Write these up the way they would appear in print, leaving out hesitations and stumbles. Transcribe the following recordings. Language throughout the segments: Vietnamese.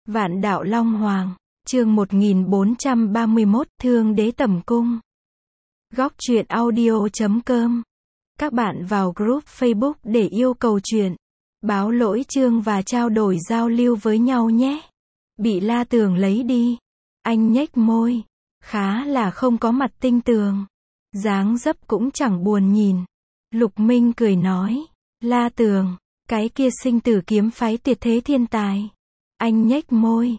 Vạn Đạo Long Hoàng, chương 1431, Thương Đế Tẩm Cung. Góc truyện audio.com. Các bạn vào group Facebook để yêu cầu truyện, báo lỗi chương và trao đổi giao lưu với nhau nhé. Bị La Tường lấy đi. Anh nhếch môi, khá là không có mặt tinh tường. Dáng dấp cũng chẳng buồn nhìn. Lục Minh cười nói, La Tường, cái kia sinh tử kiếm phái tuyệt thế thiên tài. Anh nhếch môi,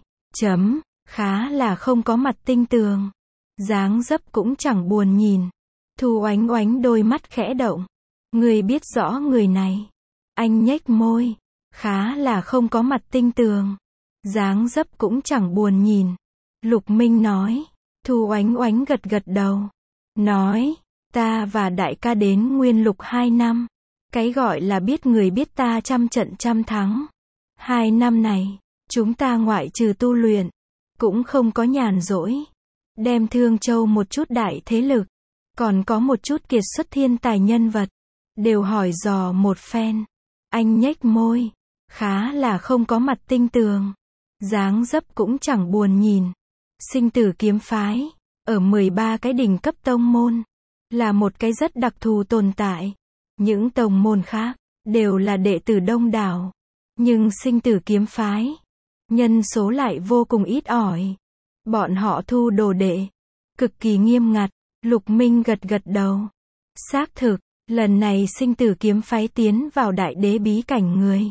khá là không có mặt tinh tường. Dáng dấp cũng chẳng buồn nhìn. Thu Oánh Oánh đôi mắt khẽ động. Người biết rõ người này. Anh nhếch môi, khá là không có mặt tinh tường. Dáng dấp cũng chẳng buồn nhìn. Lục Minh nói. Thu Oánh Oánh gật gật đầu. Nói, ta và đại ca đến Nguyên Lục 2 năm. Cái gọi là biết người biết ta trăm trận trăm thắng. 2 năm này, chúng ta ngoại trừ tu luyện, cũng không có nhàn rỗi. Đem Thương Châu một chút đại thế lực, còn có một chút kiệt xuất thiên tài nhân vật, đều hỏi dò một phen. Anh nhếch môi, khá là không có mặt tinh tường. Dáng dấp cũng chẳng buồn nhìn. Sinh tử kiếm phái, ở 13 cái đỉnh cấp tông môn, là một cái rất đặc thù tồn tại. Những tông môn khác, đều là đệ tử đông đảo. Nhưng sinh tử kiếm phái, nhân số lại vô cùng ít ỏi. Bọn họ thu đồ đệ, cực kỳ nghiêm ngặt. Lục Minh gật gật đầu. Xác thực, lần này sinh tử kiếm phái tiến vào đại đế bí cảnh người.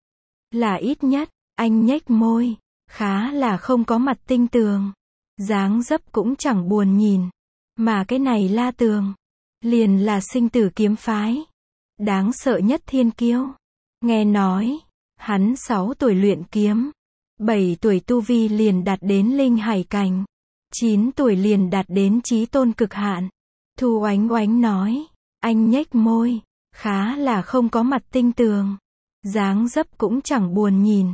Là ít nhất, anh nhếch môi, khá là không có mặt tinh tường. Dáng dấp cũng chẳng buồn nhìn. Mà cái này La Tường, liền là sinh tử kiếm phái. Đáng sợ nhất thiên kiêu. Nghe nói, hắn 6 tuổi luyện kiếm. 7 tuổi tu vi liền đạt đến linh hải cảnh. 9 tuổi liền đạt đến chí tôn cực hạn. Thu Oánh Oánh nói. Anh nhếch môi, khá là không có mặt tinh tường. Dáng dấp cũng chẳng buồn nhìn.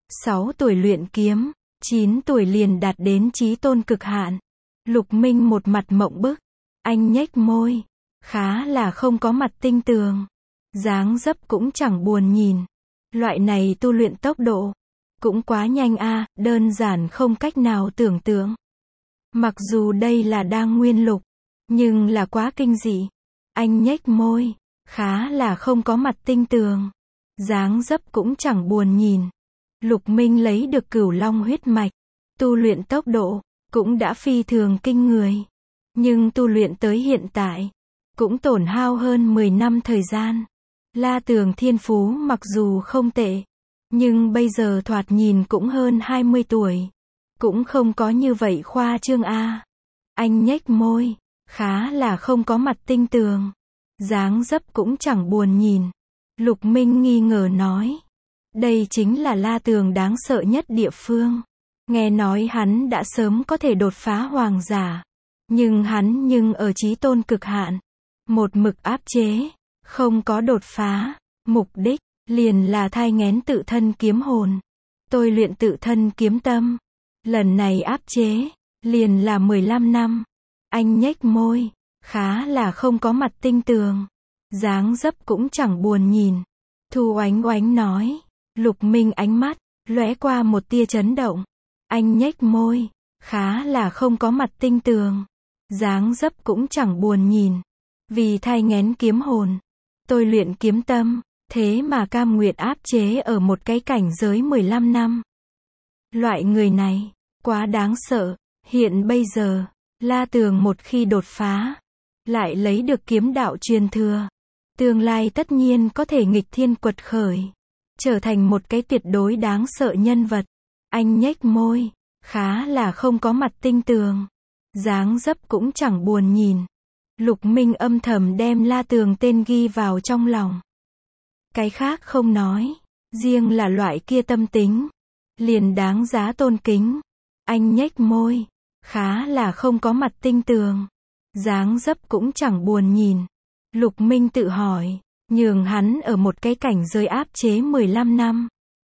6 tuổi luyện kiếm. 9 tuổi liền đạt đến chí tôn cực hạn. Lục Minh một mặt mộng bức. Anh nhếch môi, khá là không có mặt tinh tường. Dáng dấp cũng chẳng buồn nhìn. Loại này tu luyện tốc độ cũng quá nhanh a, đơn giản không cách nào tưởng tượng. Mặc dù đây là đang nguyên lục, nhưng là quá kinh dị. Anh nhếch môi, khá là không có mặt tinh tường. Dáng dấp cũng chẳng buồn nhìn. Lục Minh lấy được Cửu Long huyết mạch, tu luyện tốc độ cũng đã phi thường kinh người. Nhưng tu luyện tới hiện tại, cũng tổn hao hơn 10 năm thời gian. La Tường thiên phú mặc dù không tệ, nhưng bây giờ thoạt nhìn cũng hơn 20 tuổi. Cũng không có như vậy khoa trương a. Anh nhếch môi, khá là không có mặt tinh tường. Dáng dấp cũng chẳng buồn nhìn. Lục Minh nghi ngờ nói. Đây chính là La Tường đáng sợ nhất địa phương. Nghe nói hắn đã sớm có thể đột phá hoàng giả. Nhưng hắn ở chí tôn cực hạn. Một mực áp chế, không có đột phá. Mục đích, liền là thai nghén tự thân kiếm hồn. Tôi luyện tự thân kiếm tâm. Lần này áp chế, liền là 15 năm. Anh nhếch môi, khá là không có mặt tinh tường. Dáng dấp cũng chẳng buồn nhìn. Thu Oánh Oánh nói. Lục Minh ánh mắt, lóe qua một tia chấn động. Anh nhếch môi, khá là không có mặt tinh tường. Dáng dấp cũng chẳng buồn nhìn. Vì thai nghén kiếm hồn, tôi luyện kiếm tâm, thế mà cam nguyện áp chế ở một cái cảnh giới 15 năm. Loại người này, quá đáng sợ. Hiện bây giờ, La Tường một khi đột phá, lại lấy được kiếm đạo truyền thừa. Tương lai tất nhiên có thể nghịch thiên quật khởi. Trở thành một cái tuyệt đối đáng sợ nhân vật. Anh nhếch môi, khá là không có mặt tinh tường. Dáng dấp cũng chẳng buồn nhìn. Lục Minh âm thầm đem La Tường tên ghi vào trong lòng. Cái khác không nói. Riêng là loại kia tâm tính, liền đáng giá tôn kính. Anh nhếch môi, khá là không có mặt tinh tường. Dáng dấp cũng chẳng buồn nhìn. Lục Minh tự hỏi, nhường hắn ở một cái cảnh giới áp chế 15 năm.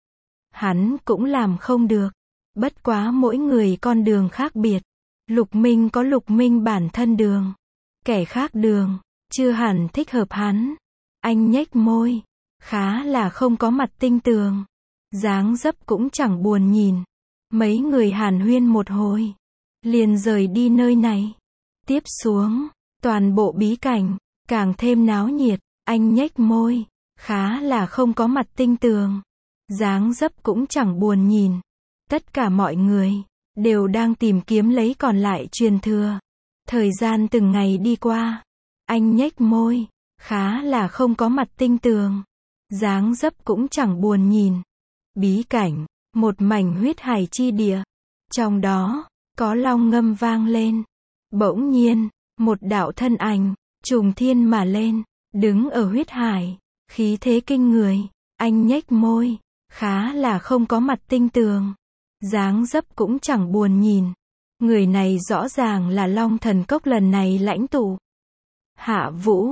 Hắn cũng làm không được. Bất quá mỗi người con đường khác biệt. Lục Minh có Lục Minh bản thân đường. Kẻ khác đường, chưa hẳn thích hợp hắn. Anh nhếch môi, khá là không có mặt tinh tường. Dáng dấp cũng chẳng buồn nhìn. Mấy người hàn huyên một hồi, liền rời đi nơi này. Tiếp xuống, toàn bộ bí cảnh, càng thêm náo nhiệt, anh nhếch môi, khá là không có mặt tinh tường. Dáng dấp cũng chẳng buồn nhìn. Tất cả mọi người, đều đang tìm kiếm lấy còn lại truyền thừa. Thời gian từng ngày đi qua, anh nhếch môi, khá là không có mặt tinh tường. Dáng dấp cũng chẳng buồn nhìn. Bí cảnh, một mảnh huyết hải chi địa. Trong đó, có long ngâm vang lên. Bỗng nhiên, một đạo thân ảnh, trùng thiên mà lên, đứng ở huyết hải, khí thế kinh người. Anh nhếch môi, khá là không có mặt tinh tường. Dáng dấp cũng chẳng buồn nhìn. Người này rõ ràng là Long Thần Cốc lần này lãnh tụ. Hạ Vũ,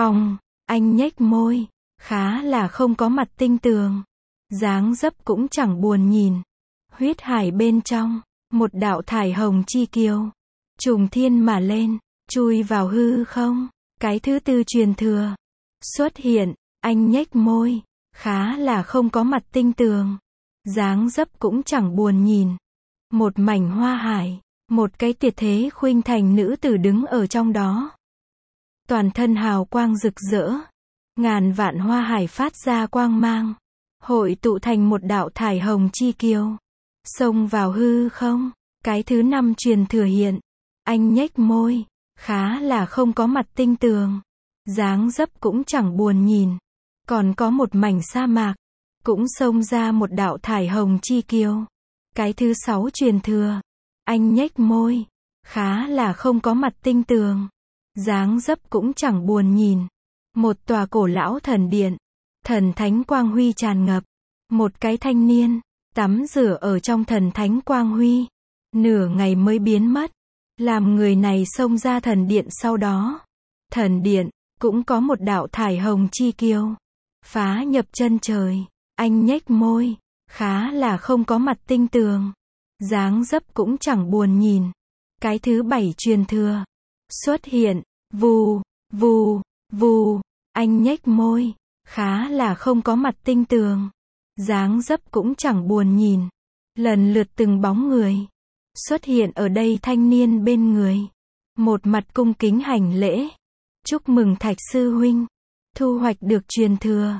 anh nhếch môi, khá là không có mặt tinh tường. Dáng dấp cũng chẳng buồn nhìn. Huyết hải bên trong, một đạo thải hồng chi kiều, trùng thiên mà lên, chui vào hư không. Cái thứ tư truyền thừa xuất hiện, anh nhếch môi, khá là không có mặt tinh tường. Dáng dấp cũng chẳng buồn nhìn. Một mảnh hoa hải, một cái tuyệt thế khuynh thành nữ tử đứng ở trong đó. Toàn thân hào quang rực rỡ, ngàn vạn hoa hải phát ra quang mang, hội tụ thành một đạo thải hồng chi kiều, xông vào hư không. Cái thứ năm truyền thừa hiện, anh nhếch môi, khá là không có mặt tinh tường. Dáng dấp cũng chẳng buồn nhìn. Còn có một mảnh sa mạc, cũng xông ra một đạo thải hồng chi kiều. Cái thứ sáu truyền thừa, anh nhếch môi, khá là không có mặt tinh tường. Dáng dấp cũng chẳng buồn nhìn. Một tòa cổ lão thần điện, thần thánh quang huy tràn ngập. Một cái thanh niên, tắm rửa ở trong thần thánh quang huy, nửa ngày mới biến mất. Làm người này xông ra thần điện sau đó. Thần điện, cũng có một đạo thải hồng chi kiều, phá nhập chân trời. Anh nhếch môi, khá là không có mặt tinh tường. Dáng dấp cũng chẳng buồn nhìn. Cái thứ bảy truyền thừa xuất hiện, vù, vù, vù. Anh nhếch môi, khá là không có mặt tinh tường. Dáng dấp cũng chẳng buồn nhìn. Lần lượt từng bóng người xuất hiện ở đây, thanh niên bên người, một mặt cung kính hành lễ. Chúc mừng Thạch sư huynh, thu hoạch được truyền thừa.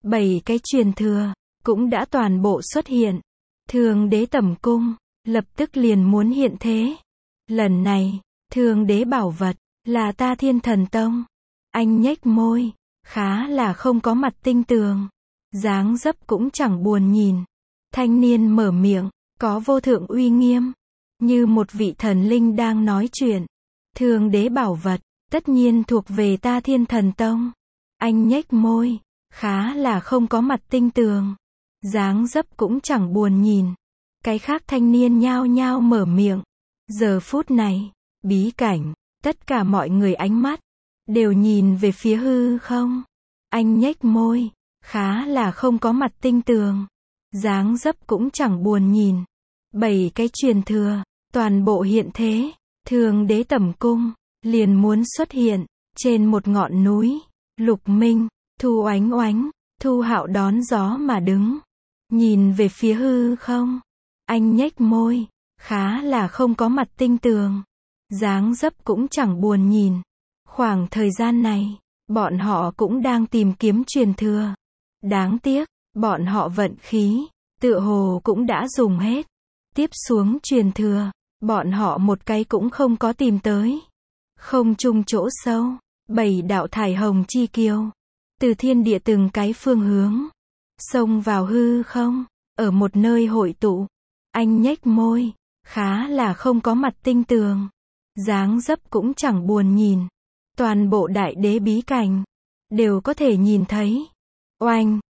7 cái truyền thừa cũng đã toàn bộ xuất hiện. Thường đế tẩm cung lập tức liền muốn hiện thế. Lần này, thường đế bảo vật là Ta Thiên Thần Tông. Anh nhếch môi, khá là không có mặt tinh tường. Dáng dấp cũng chẳng buồn nhìn. Thanh niên mở miệng, có vô thượng uy nghiêm, như một vị thần linh đang nói chuyện. Thường đế bảo vật, tất nhiên thuộc về Ta Thiên Thần Tông. Anh nhếch môi, khá là không có mặt tinh tường. Dáng dấp cũng chẳng buồn nhìn. Cái khác thanh niên nhao nhao mở miệng. Giờ phút này, bí cảnh, tất cả mọi người ánh mắt đều nhìn về phía hư không. Anh nhếch môi, khá là không có mặt tinh tường. Dáng dấp cũng chẳng buồn nhìn. 7 cái truyền thừa toàn bộ hiện thế. Thường đế tẩm cung liền muốn xuất hiện trên một ngọn núi. Lục Minh, Thu Oánh Oánh, Thu Hạo đón gió mà đứng, nhìn về phía hư không. Anh nhếch môi, khá là không có mặt tinh tường. Dáng dấp cũng chẳng buồn nhìn. Khoảng thời gian này, bọn họ cũng đang tìm kiếm truyền thừa. Đáng tiếc, bọn họ vận khí, tựa hồ cũng đã dùng hết. Tiếp xuống truyền thừa, bọn họ một cái cũng không có tìm tới. Không trung chỗ sâu, 7 đạo thải hồng chi kiều, từ thiên địa từng cái phương hướng, xông vào hư không, ở một nơi hội tụ. Anh nhếch môi, khá là không có mặt tinh tường. Dáng dấp cũng chẳng buồn nhìn. Toàn bộ đại đế bí cảnh đều có thể nhìn thấy. Oanh,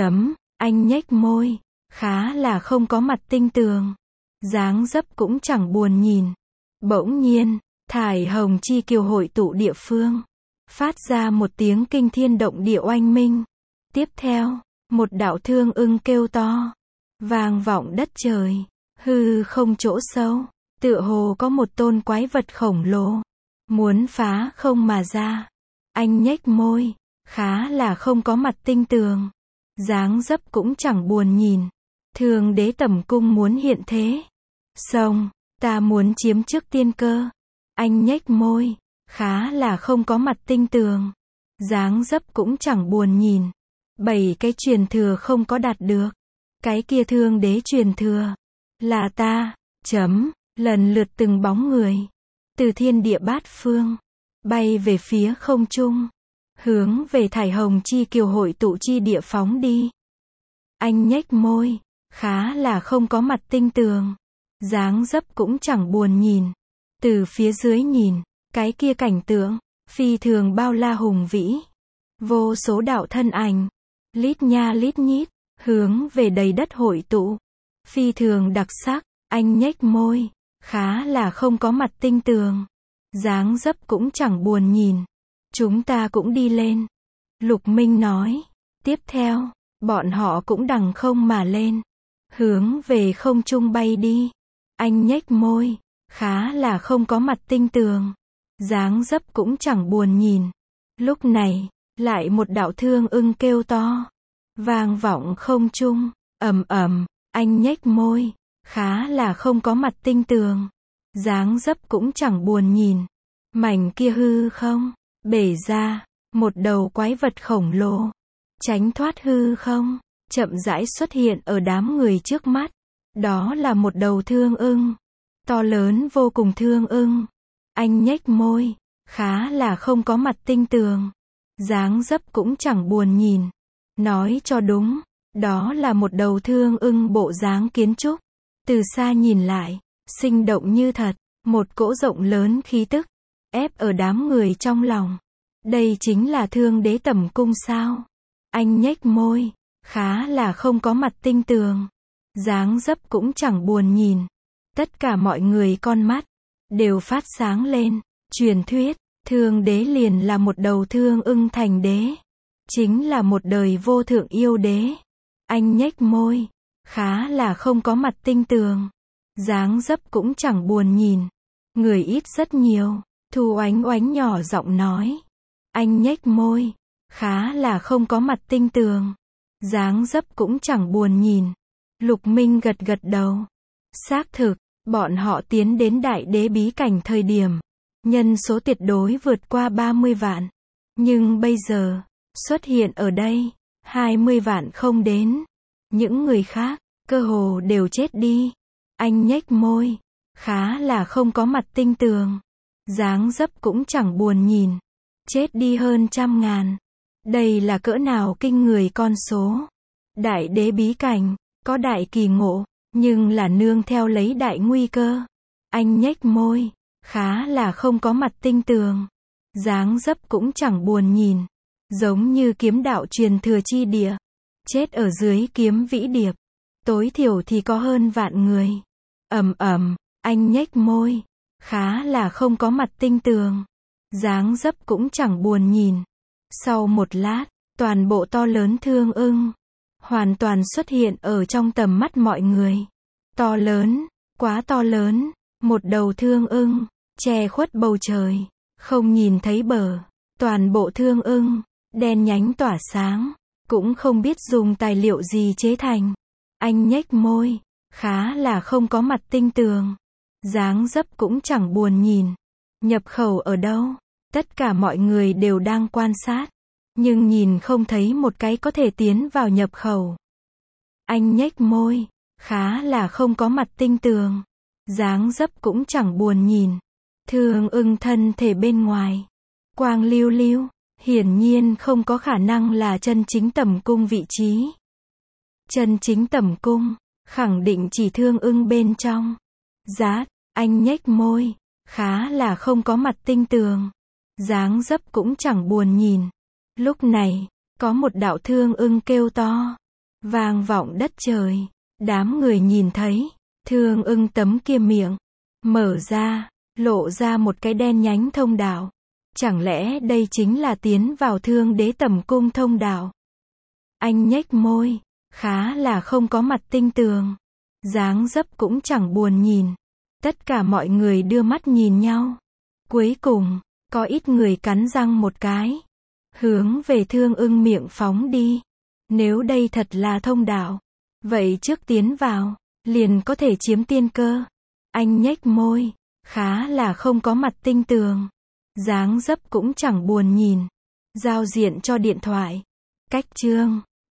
anh nhếch môi, khá là không có mặt tinh tường. Dáng dấp cũng chẳng buồn nhìn. Bỗng nhiên, thải hồng chi kiều hội tụ địa phương, phát ra một tiếng kinh thiên động địa oanh minh. Tiếp theo, một đạo thương ưng kêu to, vang vọng đất trời. Hư không chỗ sâu, tựa hồ có một tôn quái vật khổng lồ, muốn phá không mà ra. Anh nhếch môi, khá là không có mặt tinh tường. Dáng dấp cũng chẳng buồn nhìn. Thường đế tẩm cung muốn hiện thế. Xong, ta muốn chiếm trước tiên cơ. Anh nhếch môi, khá là không có mặt tinh tường. Dáng dấp cũng chẳng buồn nhìn. 7 cái truyền thừa không có đạt được. Cái kia thương đế truyền thừa. Là ta, lần lượt từng bóng người. Từ thiên địa bát phương. Bay về phía không trung. Hướng về thải hồng chi kiều hội tụ chi địa phóng đi. Anh nhếch môi, khá là không có mặt tinh tường. Dáng dấp cũng chẳng buồn nhìn. Từ phía dưới nhìn, cái kia cảnh tượng, phi thường bao la hùng vĩ. Vô số đạo thân ảnh, lít nha lít nhít, hướng về đầy đất hội tụ. Phi thường đặc sắc, anh nhếch môi, khá là không có mặt tinh tường. Dáng dấp cũng chẳng buồn nhìn. Chúng ta cũng đi lên. Lục Minh nói. Tiếp theo, bọn họ cũng đằng không mà lên. Hướng về không trung bay đi. Anh nhếch môi, khá là không có mặt tinh tường. Dáng dấp cũng chẳng buồn nhìn. Lúc này, lại một đạo thương ưng kêu to. Vang vọng không trung, ầm ầm, anh nhếch môi, khá là không có mặt tinh tường. Dáng dấp cũng chẳng buồn nhìn. Mảnh kia hư không, bể ra, một đầu quái vật khổng lồ. Tránh thoát hư không, chậm rãi xuất hiện ở đám người trước mắt. Đó là một đầu thương ưng. To lớn vô cùng thương ưng. Anh nhếch môi, khá là không có mặt tinh tường. Dáng dấp cũng chẳng buồn nhìn. Nói cho đúng, đó là một đầu thương ưng bộ dáng kiến trúc. Từ xa nhìn lại, sinh động như thật, một cỗ rộng lớn khí tức, ép ở đám người trong lòng. Đây chính là thương đế tẩm cung sao? Anh nhếch môi, khá là không có mặt tinh tường. Dáng dấp cũng chẳng buồn nhìn. Tất cả mọi người con mắt, đều phát sáng lên. Truyền thuyết, thương đế liền là một đầu thương ưng thành đế. Chính là một đời vô thượng yêu đế. Anh nhếch môi, khá là không có mặt tinh tường. Dáng dấp cũng chẳng buồn nhìn. Người ít rất nhiều. Thu Oánh Oánh nhỏ giọng nói. Anh nhếch môi, khá là không có mặt tinh tường. Dáng dấp cũng chẳng buồn nhìn. Lục Minh gật gật đầu. Xác thực, bọn họ tiến đến đại đế bí cảnh thời điểm, nhân số tuyệt đối vượt qua 30 vạn. Nhưng bây giờ, xuất hiện ở đây, 20 vạn không đến. Những người khác, cơ hồ đều chết đi. Anh nhếch môi, khá là không có mặt tinh tường. Dáng dấp cũng chẳng buồn nhìn. Chết đi hơn 100.000. Đây là cỡ nào kinh người con số. Đại đế bí cảnh, có đại kỳ ngộ, nhưng là nương theo lấy đại nguy cơ. Anh nhếch môi, khá là không có mặt tinh tường. Dáng dấp cũng chẳng buồn nhìn. Giống như kiếm đạo truyền thừa chi địa. Chết ở dưới kiếm vĩ điệp. Tối thiểu thì có hơn vạn người. Ầm ầm, anh nhếch môi, khá là không có mặt tinh tường. Dáng dấp cũng chẳng buồn nhìn. Sau một lát, toàn bộ to lớn thương ưng hoàn toàn xuất hiện ở trong tầm mắt mọi người. To lớn, quá to lớn, một đầu thương ưng che khuất bầu trời, không nhìn thấy bờ. Toàn bộ thương ưng đen nhánh tỏa sáng, cũng không biết dùng tài liệu gì chế thành. Anh nhếch môi, khá là không có mặt tinh tường. Dáng dấp cũng chẳng buồn nhìn. Nhập khẩu ở đâu? Tất cả mọi người đều đang quan sát, nhưng nhìn không thấy một cái có thể tiến vào nhập khẩu. Anh nhếch môi, khá là không có mặt tinh tường. Dáng dấp cũng chẳng buồn nhìn. Thương ưng thân thể bên ngoài, quang lưu lưu, hiển nhiên không có khả năng là chân chính tẩm cung vị trí. Chân chính tẩm cung, khẳng định chỉ thương ưng bên trong. Rát, anh nhếch môi, khá là không có mặt tinh tường. Dáng dấp cũng chẳng buồn nhìn. Lúc này, có một đạo thương ưng kêu to, vang vọng đất trời. Đám người nhìn thấy, thương ưng tấm kia miệng mở ra, lộ ra một cái đen nhánh thông đạo. Chẳng lẽ đây chính là tiến vào thương đế tẩm cung thông đạo? Anh nhếch môi, khá là không có mặt tinh tường. Dáng dấp cũng chẳng buồn nhìn. Tất cả mọi người đưa mắt nhìn nhau. Cuối cùng, có ít người cắn răng một cái, hướng về thương ưng miệng phóng đi. Nếu đây thật là thông đạo, vậy trước tiến vào, liền có thể chiếm tiên cơ. Anh nhếch môi, khá là không có mặt tinh tường. Dáng dấp cũng chẳng buồn nhìn. Giao diện cho điện thoại. Cách chương